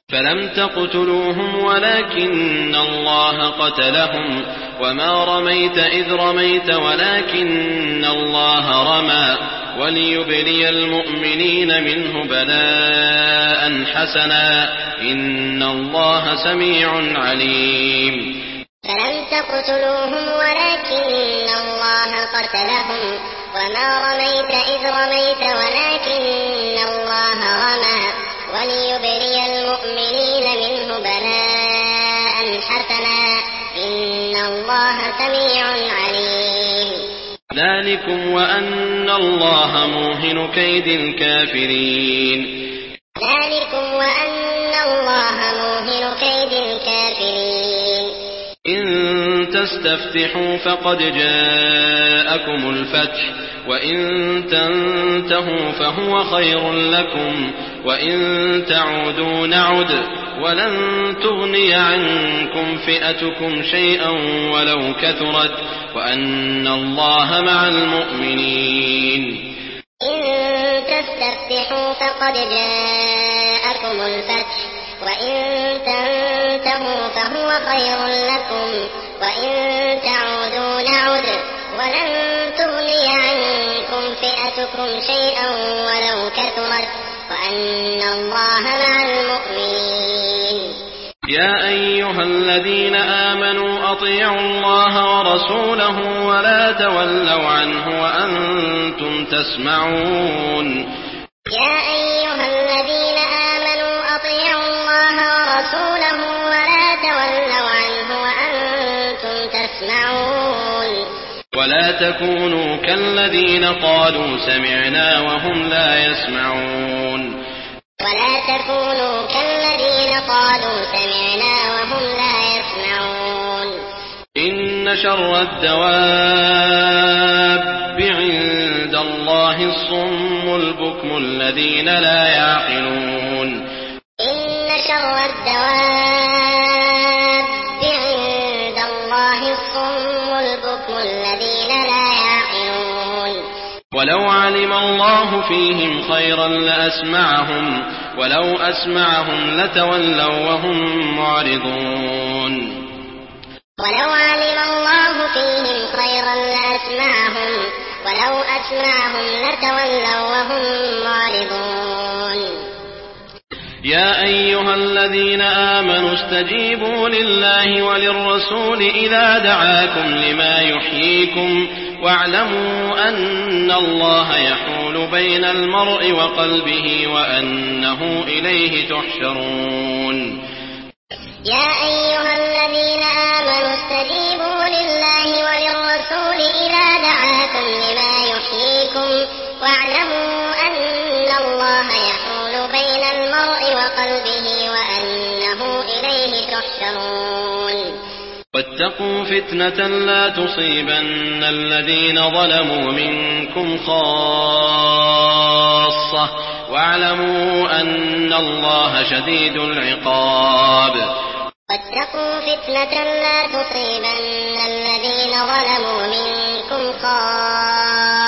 فلم تقتلوهم ولكن الله قتلهم وما رميت إذ رميت ولكن الله رمى وليبلي المؤمنين منه بلاء حسنا إن الله سميع عليم. فلم تقتلوهم ولكن الله قتلهم وما رميت إذ رميت ولكن الله رمى وليبلي المؤمنين منه بلاء حسنا إن الله سميع عليم. ذلكم وأن الله موهن كيد الكافرين. ذلكم وأن الله موهن كيد الكافرين. إن تستفتحوا فقد جاءكم الفتح وإن تنتهوا فهو خير لكم وإن تعودوا نعد ولن تغني عنكم فئتكم شيئا ولو كثرت وأن الله مع المؤمنين. إن تستفتحوا فقد جاءكم الفتح وإن تنتهوا فهو خير لكم وإن تعودوا نعد ولن تغني عنكم فئتكم شيئا ولو كثرت وأن الله مع المؤمنين. يا أيها الذين آمنوا أطيعوا الله ورسوله ولا تولوا عنه وأنتم تسمعون. يا أيها الذين آمنوا أطيعوا الله ورسوله ولا تولوا عنه وأنتم تسمعون. ولا تكونوا كالذين قالوا سمعنا وهم لا يسمعون. ولا تكونوا كالذين قالوا سمعنا وهم لا يسمعون. إن شر الدواب عند الله الصم البكم الذين لا يعقلون. إن شر الدواب عند الله الصم البكم الذين لا يعقلون. ولو علم الله فيهم خيرا لأسمعهم ولو أسمعهم لتولوا وهم معرضون. ولو علم الله فيهم خيرا لأسمعهم ولو أسمعهم لتولوا وهم معرضون. يا أيها الذين آمنوا استجيبوا لله وللرسول إذا دعاكم لما يحييكم واعلموا أن الله يحول بين المرء وقلبه وأنه إليه تحشرون. يا أيها الذين آمنوا استجيبوا لله وللرسول إذا دعاكم لما يحييكم واعلموا أن الله يحول بين المرء وقلبه وأنه إليه تحشرون. واتقوا فتنة لا تصيبن الذين ظلموا منكم خاصة واعلموا أن الله شديد العقاب. واتقوا فتنة لا تصيبن الذين ظلموا منكم خاصة